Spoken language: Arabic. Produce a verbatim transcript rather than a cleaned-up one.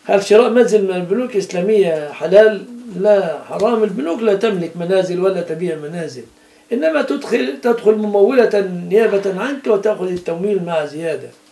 هل شراء منزل من البنوك الإسلامية حلال؟ لا، حرام. البنوك لا تملك منازل ولا تبيع منازل، إنما تدخل تدخل ممولة نيابة عنك وتأخذ التمويل مع زيادة.